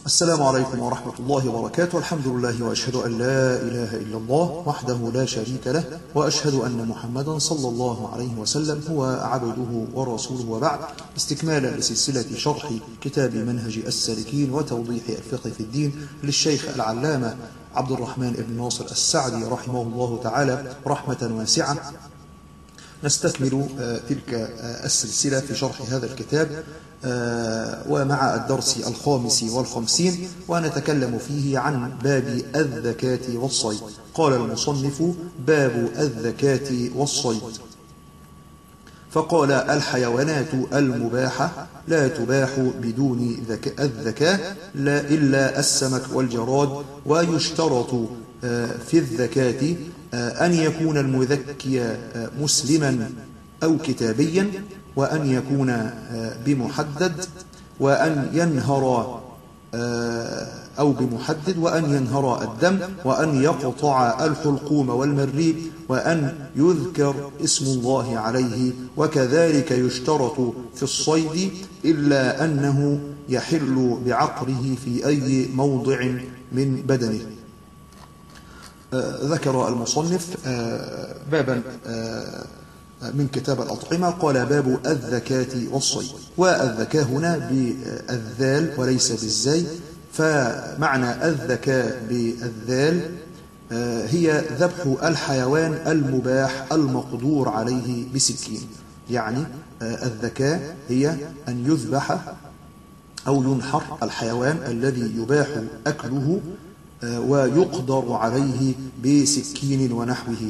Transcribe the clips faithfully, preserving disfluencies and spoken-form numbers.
السلام عليكم ورحمة الله وبركاته. الحمد لله وأشهد أن لا إله إلا الله وحده لا شريك له، وأشهد أن محمدا صلى الله عليه وسلم هو عبده ورسوله، وبعد. استكمالا لسلسلة شرح كتاب منهج السالكين وتوضيح الفقه في الدين للشيخ العلامة عبد الرحمن بن ناصر السعدي رحمه الله تعالى رحمة واسعة، نستكمل تلك السلسلة في شرح هذا الكتاب ومع الدرس الخامس والخمسين، ونتكلم فيه عن باب الذكاة والصيد. قال المصنف: باب الذكاة والصيد. فقال: الحيوانات المباحة لا تباح بدون الذكاة إلا السمك والجراد، ويشترط في الذكاة أن يكون المذكي مسلما أو كتابيا، وأن يكون بمحدد، وأن ينهر أو بمحدد وأن ينهر الدم، وأن يقطع الحلقوم والمريء، وأن يذكر اسم الله عليه. وكذلك يشترط في الصيد إلا أنه يحل بعقره في أي موضع من بدنه. ذكر المصنف بابا من كتاب الأطعمة، قال: باب الذكاة والصيد. والذكاة هنا بالذال وليس بالزاي، فمعنى الذكاة بالذال هي ذبح الحيوان المباح المقدور عليه بسكين. يعني الذكاة هي أن يذبح أو ينحر الحيوان الذي يباح أكله ويقدر عليه بسكين ونحوه.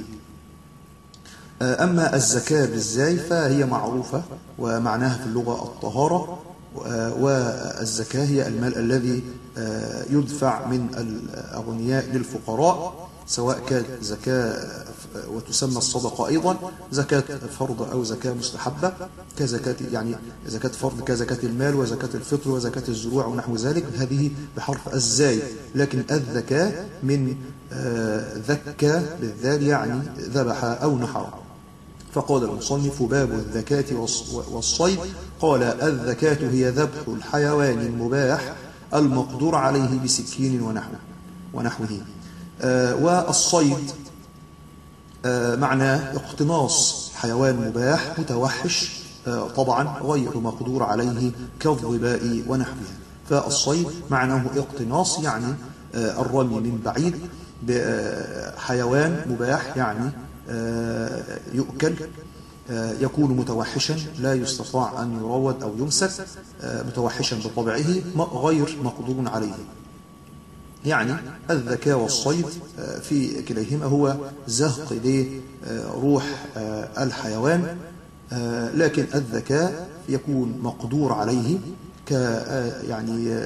أما الزكاة بالزاي فهي معروفة ومعناها في اللغة الطهارة، والزكاة هي المال الذي يدفع من الأغنياء للفقراء، سواء كانت زكاة وتسمى الصدقة أيضا زكاة فرض أو زكاة مستحبة، كزكاة يعني زكاة فرض كزكاة المال وزكاة الفطر وزكاة الزروع ونحو ذلك، هذه بحرف الزاي. لكن الذكاة من ذكى بالذال يعني ذبح أو نحر. فقال المصنف: باب الذكاة والصيد. قال: الذكاة هي ذبح الحيوان المباح المقدور عليه بسكين ونحوه ونحوه آه والصيد آه معناه اقتناص حيوان مباح متوحش، آه طبعا غير مقدور عليه كالظباء ونحوها. فالصيد معناه اقتناص، يعني آه الرمي من بعيد بحيوان مباح، يعني آه يؤكل، آه يكون متوحشا لا يستطاع أن يروض أو يمسك، آه متوحشا بطبعه غير مقدور عليه. يعني الذكاء والصيد في كليهما هو زهق لروح الحيوان، لكن الذكاء يكون مقدور عليه ك يعني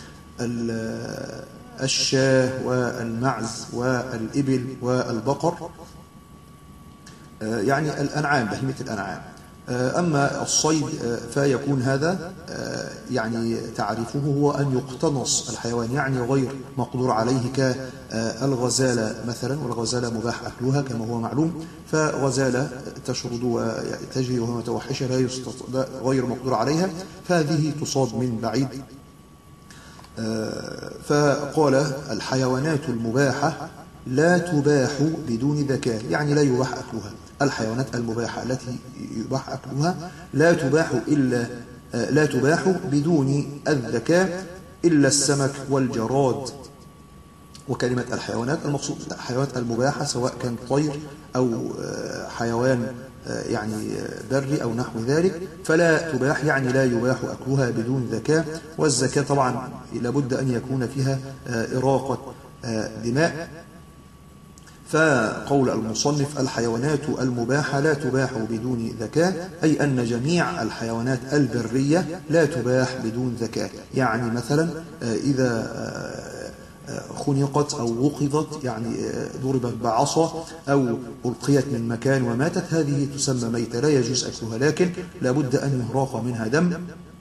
الشاة والمعز والإبل والبقر، يعني الأنعام، بهيمة الأنعام. أما الصيد فيكون هذا يعني تعريفه هو أن يقتنص الحيوان، يعني غير مقدور عليه كالغزالة مثلا، والغزالة مباح أكلها كما هو معلوم، فغزالة تشرد وتجري وهي متوحشة لا يستطيع غير مقدور عليها، فهذه تصاد من بعيد. فقال: الحيوانات المباحة لا تباح بدون ذكاء، يعني لا يباح أكلها. الحيوانات المباحة التي يباح أكلها لا تباح إلا لا تباح بدون الذكاء إلا السمك والجراد. وكلمة الحيوانات المقصود الحيوانات المباحة سواء كان طير أو حيوان يعني بري أو نحو ذلك، فلا تباح يعني لا يباح أكلها بدون ذكاء. والزكاة طبعا لابد أن يكون فيها إراقة دماء. فقول المصنف: الحيوانات المباحة لا تباح بدون ذكاء، أي أن جميع الحيوانات البرية لا تباح بدون ذكاء. يعني مثلا إذا خنقت أو وقظت، يعني ضربت بعصا أو ألقيت من مكان وماتت، هذه تسمى ميتة لا يجوز أكلها، لكن لابد أن يهراق منها دم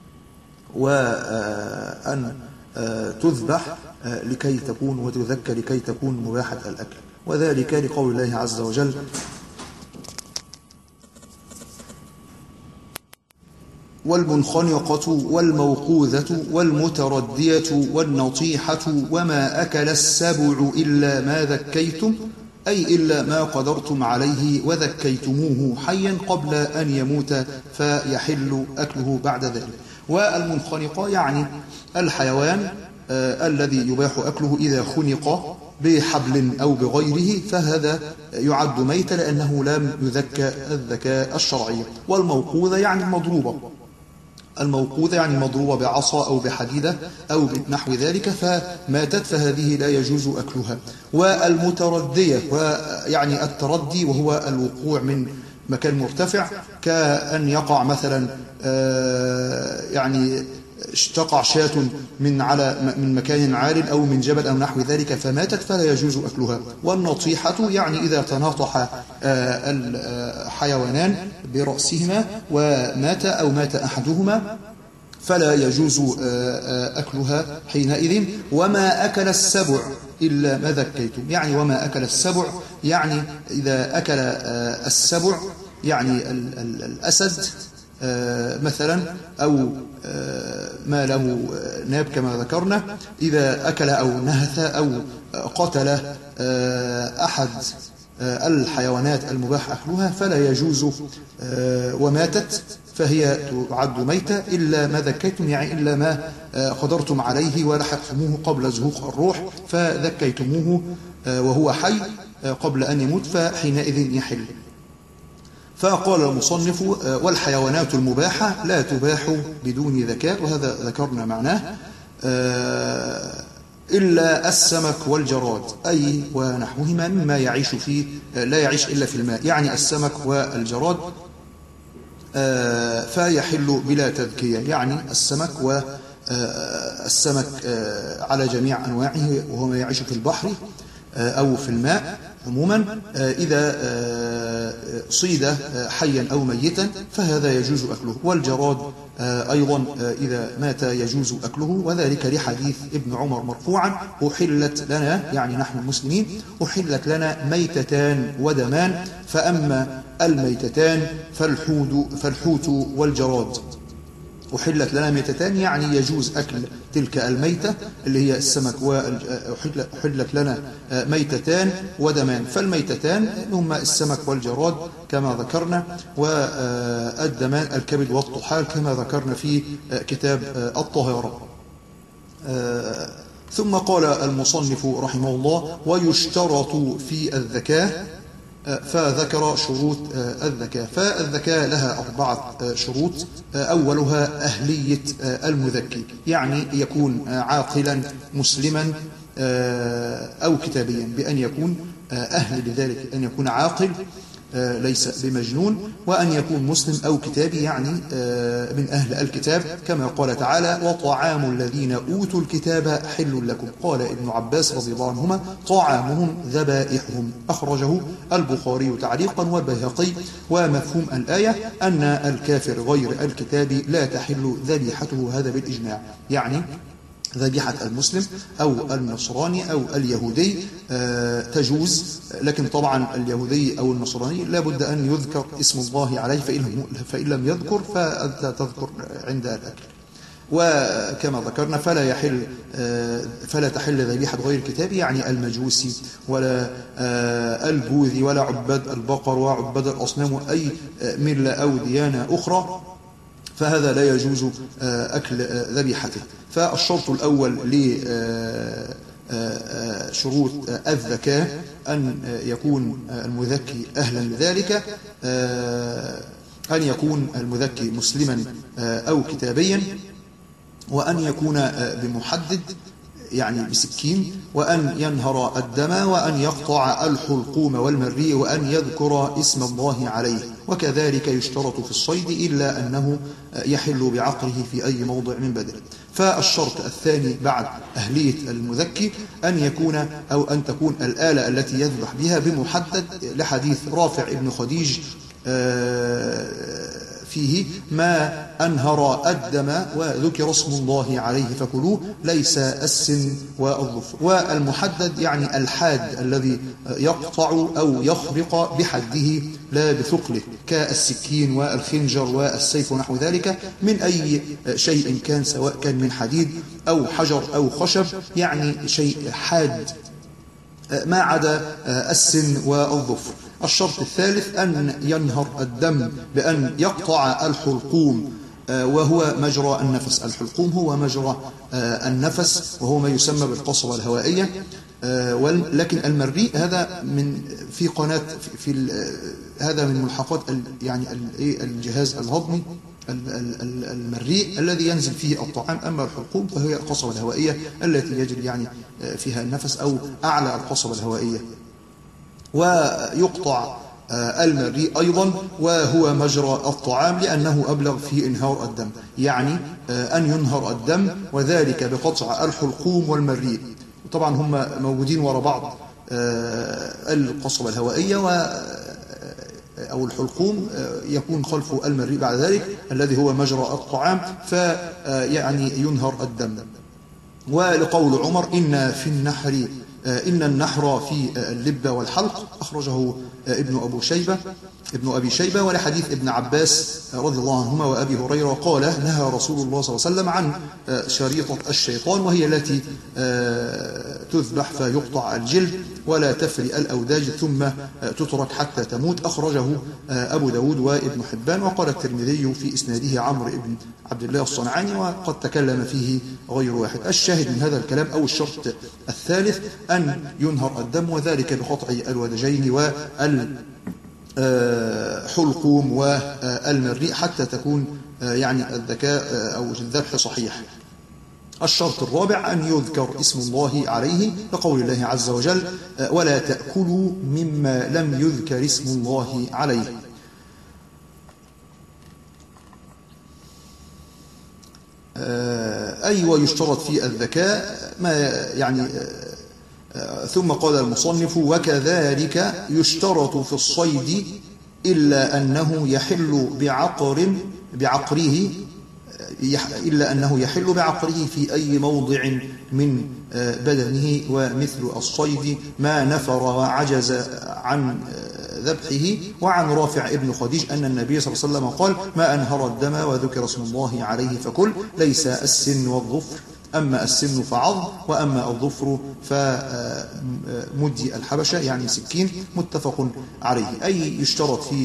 وأن تذبح لكي تكون وتذكى لكي تكون مباحة الأكل. وذلك لقول الله عز وجل: والمنخنقة والموقوذة والمتردية والنطيحة وما أكل السبع إلا ما ذكيتم، أي إلا ما قدرتم عليه وذكيتموه حيا قبل أن يموت فيحل أكله بعد ذلك. والمنخنقة يعني الحيوان آه الذي يباح أكله إذا خنق بحبل أو بغيره، فهذا يعد ميتا لأنه لم يذكى الذكاء الشرعي. والموقوذة يعني المضروبة، الموقوذة يعني مضروبة بعصا أو بحديدة أو بنحو ذلك فماتت، فهذه لا يجوز أكلها. والمتردية يعني التردي وهو الوقوع من مكان مرتفع، كأن يقع مثلا يعني تقع شاة من على من مكان عال أو من جبل أو نحو ذلك فماتت فلا يجوز أكلها. والنطيحة يعني إذا تناطح الحيوانان برأسهما ومات أو مات أحدهما فلا يجوز أكلها حينئذ. وما أكل السبع إلا ما ذكيتم، يعني وما أكل السبع يعني إذا أكل السبع يعني الأسد مثلا أو ما له ناب كما ذكرنا، إذا أكل أو نهث أو قتل أحد الحيوانات المباح أكلها فلا يجوز، وماتت فهي تعد ميتة إلا ما ذكيتم، يعني إلا ما قدرتم عليه ولحقتموه قبل زهوق الروح فذكيتموه وهو حي قبل أن يموت فحينئذ يحل. فقال المصنف والحيوانات المباحة لا تباح بدون ذكاة، وهذا ذكرنا معناه، إلا السمك والجراد أي ونحوهما مما يعيش فيه لا يعيش إلا في الماء، يعني السمك والجراد فيحل بلا تذكية، يعني السمك والسمك على جميع أنواعه وهو ما يعيش في البحر أو في الماء عموما، إذا صيد حيا أو ميتا فهذا يجوز أكله. والجراد أيضا إذا مات يجوز أكله، وذلك لحديث ابن عمر مرفوعا أحلت لنا يعني نحن المسلمين أحلت لنا ميتتان ودمان، فأما الميتتان فالحوت, فالحوت والجراد. أحلت لنا ميتتان يعني يجوز أكل تلك الميتة اللي هي السمك، وأحلت لنا ميتتان ودمان، فالميتتان هما السمك والجراد كما ذكرنا، والدمان الكبد والطحال كما ذكرنا في كتاب الطهارة. ثم قال المصنف رحمه الله ويشترط في الذكاء، فذكر شروط الذكاء. فالذكاء لها أربعة شروط، أولها أهلية المذكي، يعني يكون عاقلا مسلما أو كتابيا، بأن يكون أهل لذلك، أن يكون عاقل ليس بمجنون، وأن يكون مسلم أو كتابي يعني من أهل الكتاب، كما قال تعالى وطعام الذين أوتوا الكتاب حل لكم. قال ابن عباس رضي الله عنهما طعامهم ذبائحهم، أخرجه البخاري تعليقا والبيهقي. ومفهوم الآية أن الكافر غير الكتاب لا تحل ذبيحته، هذا بالإجماع، يعني ذبيحة المسلم أو النصراني أو اليهودي تجوز، لكن طبعا اليهودي أو النصراني لا بد أن يذكر اسم الله عليه، فإن لم يذكر فأنت تذكر عند الأكل. وكما ذكرنا فلا يحل فلا تحل ذبيحة غير الكتاب، يعني المجوسي ولا البوذي ولا عباد البقر وعباد الأصنام وأي ملة أو ديانة أخرى، فهذا لا يجوز أكل ذبيحته. فالشرط الأول لشروط الذكاء أن يكون المذكي أهلا لذلك، أن يكون المذكي مسلما أو كتابيا، وأن يكون بمحدد يعني بسكين، وأن ينهر الدم، وأن يقطع الحلقوم والمريء، وأن يذكر اسم الله عليه. وكذلك يشترط في الصيد إلا أنه يحل بعقله في أي موضع من بدنه. فالشرط الثاني بعد أهلية المذكي أن يكون أو أن تكون الآلة التي يذبح بها بمحدد، لحديث رافع ابن خديج فيه ما أنهر الدم وذكر اسم الله عليه فكلوه ليس السن والظفر. والمحدد يعني الحاد الذي يقطع أو يخرق بحده لا بثقله كالسكين والخنجر والسيف ونحو ذلك من أي شيء كان، سواء كان من حديد أو حجر أو خشب، يعني شيء حاد ما عدا السن والظفر. الشرط الثالث أن ينهر الدم بأن يقطع الحلقوم وهو مجرى النفس. الحلقوم هو مجرى النفس وهو ما يسمى بالقصبة الهوائية. لكن المريء هذا من في قناة في, في هذا من ملحقات يعني الجهاز الهضمي المريء الذي ينزل فيه الطعام. أما الحلقوم فهي القصبة الهوائية التي يجري يعني فيها النفس أو أعلى القصبة الهوائية. ويقطع المريء أيضا وهو مجرى الطعام لأنه أبلغ في إنهار الدم، يعني أن ينهر الدم وذلك بقطع الحلقوم والمريء. طبعا هم موجودين وراء بعض القصبة الهوائية و أو الحلقوم يكون خلف المريء بعد ذلك الذي هو مجرى الطعام، فيعني ينهر الدم. ولقول عمر إن في النحر إن النحر في اللبة والحلق، أخرجه ابن أبو شيبة ابن أبي شيبة. ولحديث ابن عباس رضي الله عنهما وأبي هريرة قال نهى رسول الله صلى الله عليه وسلم عن شريطة الشيطان، وهي التي تذبح فيقطع الجلد ولا تفري الأوداج ثم تترك حتى تموت. أخرجه أبو داود وابن حبان. وقال الترمذي في إسناده عمرو بن عبد الله الصنعاني وقد تكلم فيه غير واحد. الشاهد من هذا الكلام أو الشرط الثالث أن ينهر الدم وذلك بقطع الودجين والحلقوم والمريء حتى تكون يعني الذكاء أو الذبح صحيح. الشرط الرابع أن يذكر اسم الله عليه لقول الله عز وجل ولا تأكلوا مما لم يذكر اسم الله عليه. أي ويشترط في الذكاء ما يعني. ثم قال المصنف وكذلك يشترط في الصيد إلا أنه يحل بعقر بعقره إلا أنه يحل بعقره في أي موضع من بدنه. ومثل الصيد ما نفر وعجز عن ذبحه. وعن رافع ابن خديج أن النبي صلى الله عليه وسلم قال ما أنهر الدم وذكر اسم الله عليه فكل ليس السن والظفر، أما السن فعظم وأما الظفر فمدي الحبشة يعني سكين. متفق عليه. أي يشترط في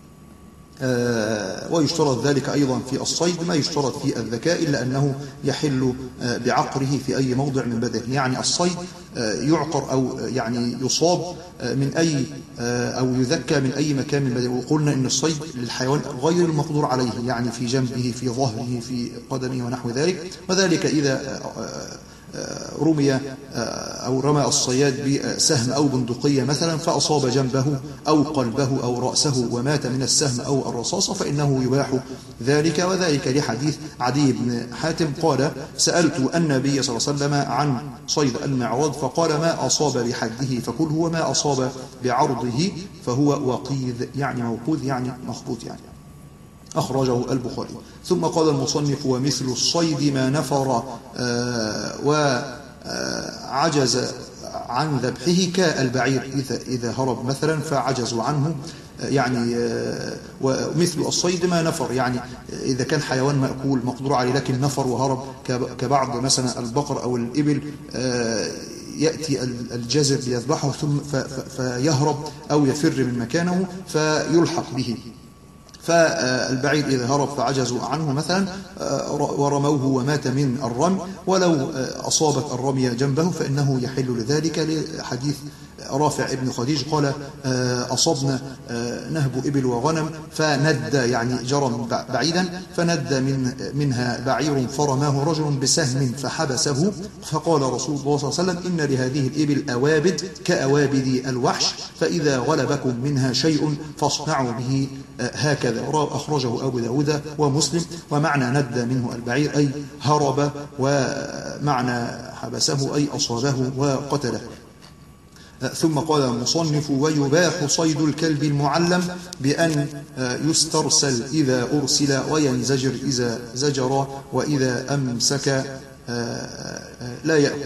ويشترط ذلك أيضا في الصيد ما يشترط في الذكاء إلا أنه يحل بعقره في أي موضع من بدنه. يعني الصيد يعقر أو يعني يصاب من أي أو يذكى من أي مكان من بدنه. وقلنا إن الصيد للحيوان غير المقدور عليه، يعني في جنبه في ظهره في قدمه ونحو ذلك. وذلك إذا رمي أو رمى الصياد بسهم أو بندقية مثلا فأصاب جنبه أو قلبه أو رأسه ومات من السهم أو الرصاصة فإنه يباح ذلك. وذلك لحديث عدي بن حاتم قال سألت النبي صلى الله عليه وسلم عن صيد المعراض فقال ما أصاب بحده فكله وما أصاب بعرضه فهو وقيذ يعني موقوذ يعني مخبوط يعني. أخرجه البخاري. ثم قال المصنف ومثل الصيد ما نفر وعجز عن ذبحه كالبعير إذا إذا هرب مثلا فعجزوا عنه يعني. ومثل الصيد ما نفر يعني إذا كان حيوان مأكول مقدور عليه لكن نفر وهرب كبعض مثلا البقر أو الإبل يأتي الجزر ليذبحه ثم فيهرب أو يفر من مكانه فيلحق به. فالبعير إذا هرب فعجزوا عنه مثلا ورموه ومات من الرمي ولو أصابت الرمية جنبه فإنه يحل لذلك لحديث رافع ابن خديج قال أصبنا نهب إبل وغنم فند يعني جرى بعيدا فند من منها بعير فرماه رجل بسهم فحبسه فقال رسول الله صلى الله عليه وسلم إن لهذه الإبل أوابد كأوابد الوحش فإذا غلبكم منها شيء فاصنعوا به هكذا. أخرجه أبو داود ومسلم. ومعنى ند منه البعير أي هرب ومعنى حبسه أي أصابه وقتله. ثم قال المصنف: ويباح صيد الكلب المعلم بأن يسترسل إذا أرسل وينزجر إذا زجر وإذا أمسك لا يأكل.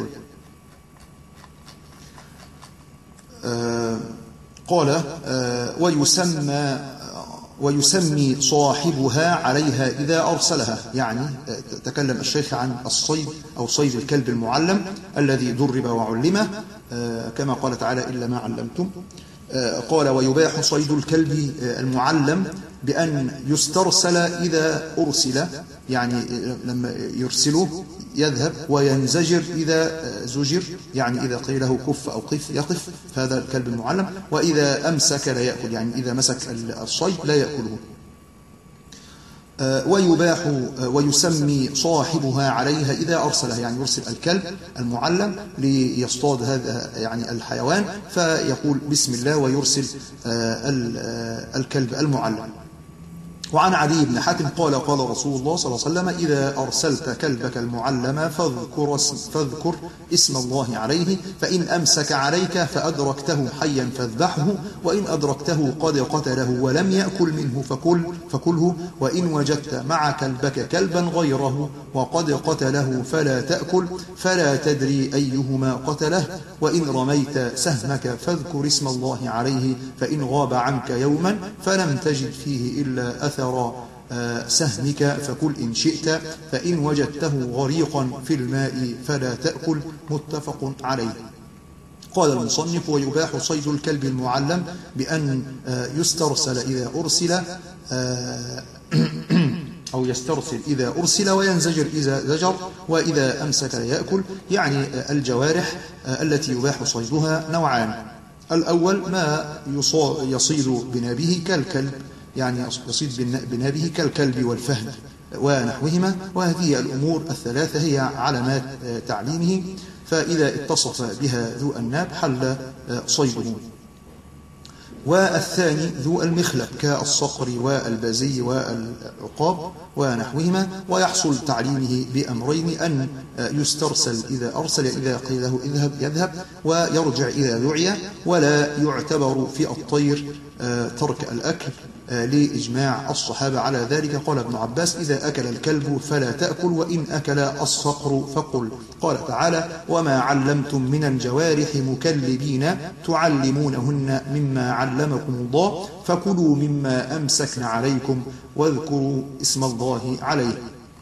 قال: ويسمى ويسمي صاحبها عليها إذا أرسلها. يعني تكلم الشيخ عن الصيد أو صيد الكلب المعلم الذي درب وعلمه، كما قال تعالى: إلا ما علمتم. قال: ويباح صيد الكلب المعلم بأن يسترسل إذا أرسل، يعني لما يرسله يذهب، وينزجر إذا زجر، يعني إذا قيل له كف أو قف يقف، هذا الكلب المعلم. وإذا أمسك لا يأكل، يعني إذا مسك الصيد لا يأكله. ويباح ويسمي صاحبها عليها إذا أرسلها، يعني يرسل الكلب المعلم ليصطاد هذا يعني الحيوان، فيقول بسم الله ويرسل الكلب المعلم. وعن علي بن حاتم قال: قال رسول الله صلى الله عليه وسلم: إذا أرسلت كلبك المعلم فاذكر اسم, فاذكر اسم الله عليه، فإن أمسك عليك فأدركته حيا فاذبحه، وإن أدركته قد قتله ولم يأكل منه فكل فكله، وإن وجدت مع كلبك كلبا غيره وقد قتله فلا تأكل، فلا تدري أيهما قتله، وإن رميت سهمك فاذكر اسم الله عليه، فإن غاب عنك يوما فلم تجد فيه إلا أثر سهمك فكل إن شئت، فإن وجدته غريقا في الماء فلا تأكل. متفق عليه. قال المصنف: ويباح صيد الكلب المعلم بأن يسترسل إذا أرسل أو يسترسل إذا أرسل وينزجر إذا زجر وإذا أمسك لا يأكل. يعني الجوارح التي يباح صيدها نوعان: الأول ما يصيد بنابه كالكلب، يعني يصيد بنابه كالكلب والفهد ونحوهما، وهذه الأمور الثلاثة هي علامات تعليمه، فإذا اتصف بها ذو الناب حل صيده. والثاني ذو المخلب كالصقر والبزي والعقاب ونحوهما، ويحصل تعليمه بأمرين: أن يسترسل إذا أرسل، إذا قيل له اذهب يذهب، ويرجع إذا دعي. ولا يعتبر في الطير ترك الأكل لإجماع الصحابة على ذلك. قال ابن عباس: إذا أكل الكلب فلا تأكل، وإن أكل الصقر فقل. قال تعالى: وما علمتم من الجوارح مكلبين تعلمونهن مما علمكم الله، فكلوا مما أمسكن عليكم واذكروا اسم الله عليه.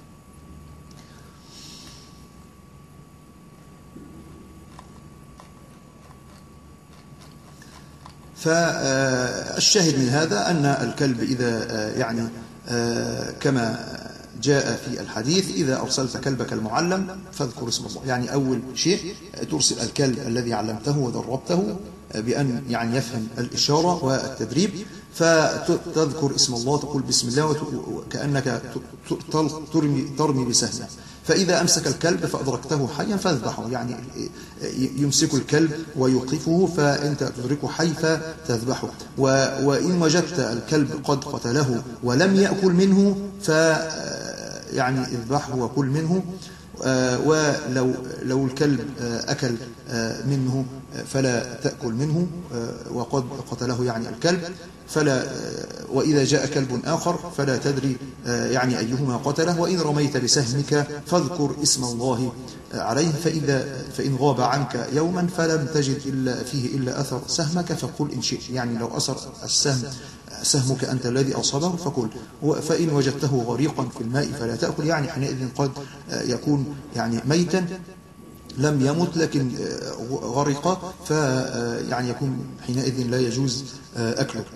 فالشاهد من هذا أن الكلب إذا يعني كما جاء في الحديث: إذا أرسلت كلبك المعلم فاذكر اسم الله، يعني أول شيء ترسل الكلب الذي علمته ودربته بأن يعني يفهم الإشارة والتدريب، فتذكر اسم الله، تقول بسم الله كأنك ترمي, ترمي بسهمه. فإذا أمسك الكلب فأدركته حيا فاذبحه، يعني يمسك الكلب ويوقفه فأنت تدركه حي فتذبحه. وإن وجدت الكلب قد قتله ولم يأكل منه ف يعني اذبحه وكل منه. ولو لو الكلب أكل منه فلا تأكل منه وقد قتله يعني الكلب، فلا. وإذا جاء كلب آخر فلا تدري يعني أيهما قتله. وإن رميت بسهمك فاذكر اسم الله عليه، فإذا فإن غاب عنك يوما فلم تجد إلا فيه إلا أثر سهمك فقل إن شئت، يعني لو أثر السهم سهمك أنت الذي أصابه فكل. فإن وجدته غريقا في الماء فلا تأكل، يعني حينئذ قد يكون يعني ميتا لم يمت لكن غرق، فيعني يكون حينئذ لا يجوز أكله.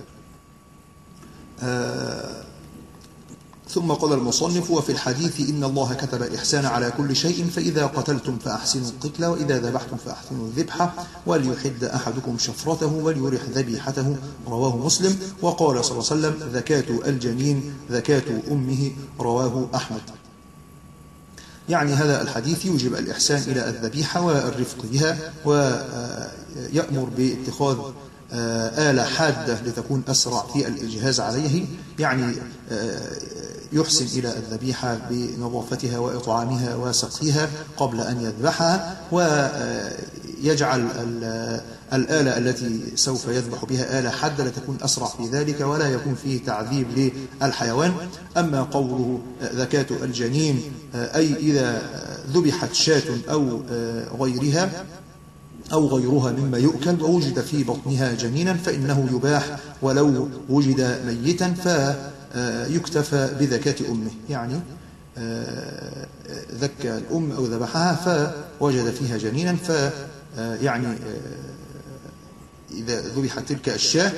ثم قال المصنف: وفي الحديث إن الله كتب الإحسان على كل شيء، فإذا قتلتم فأحسنوا القتل، وإذا ذبحتم فأحسنوا الذبحة، وليحد أحدكم شفرته وليرح ذبيحته، رواه مسلم. وقال صلى الله عليه وسلم: زكاة الجنين زكاة أمه، رواه أحمد. يعني هذا الحديث يوجب الإحسان إلى الذبيحة والرفق بها، ويأمر باتخاذ آلة حادة لتكون أسرع في الإجهاز عليه، يعني يحسن إلى الذبيحة بنظافتها وإطعامها وسقيها قبل أن يذبحها، يجعل الآلة التي سوف يذبح بها آلة حادة لتكون أسرع في ذلك ولا يكون فيه تعذيب للحيوان. أما قوله ذكاة الجنين أي إذا ذبحت شاة أو غيرها أو غيرها مما يؤكل ووجد في بطنها جنينا فإنه يباح ولو وجد ميتا فيكتفى بذكاة أمه، يعني ذكى الأم أو ذبحها فوجد فيها جنينا ف يعني إذا ذبحت تلك الشاة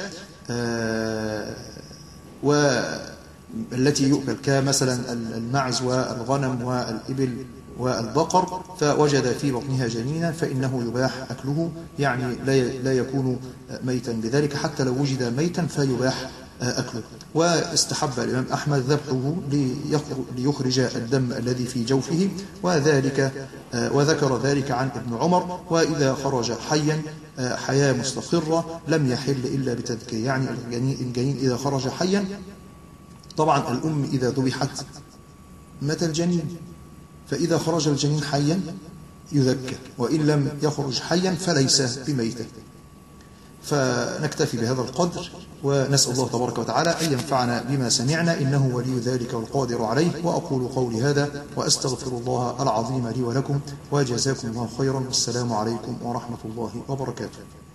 والتي يؤكل كمثلا المعز والغنم والإبل والبقر فوجد في بطنها جنينا فإنه يباح أكله، يعني لا يكون ميتا بذلك، حتى لو وجد ميتا فيباح أكله. واستحب الإمام أحمد ذبحه ليخرج الدم الذي في جوفه، وذلك وذكر ذلك عن ابن عمر. وإذا خرج حيا حياة مستقرة لم يحل إلا بتذكية، يعني الجنين إذا خرج حيا، طبعا الأم إذا ذبحت مات الجنين، فإذا خرج الجنين حيا يذكى، وإن لم يخرج حيا فليس بميتة. فنكتفي بهذا القدر، ونسأل الله تبارك وتعالى أن ينفعنا بما سمعنا إنه ولي ذلك والقادر عليه. وأقول قولي هذا وأستغفر الله العظيم لي ولكم، وجزاكم الله خيرا، والسلام عليكم ورحمة الله وبركاته.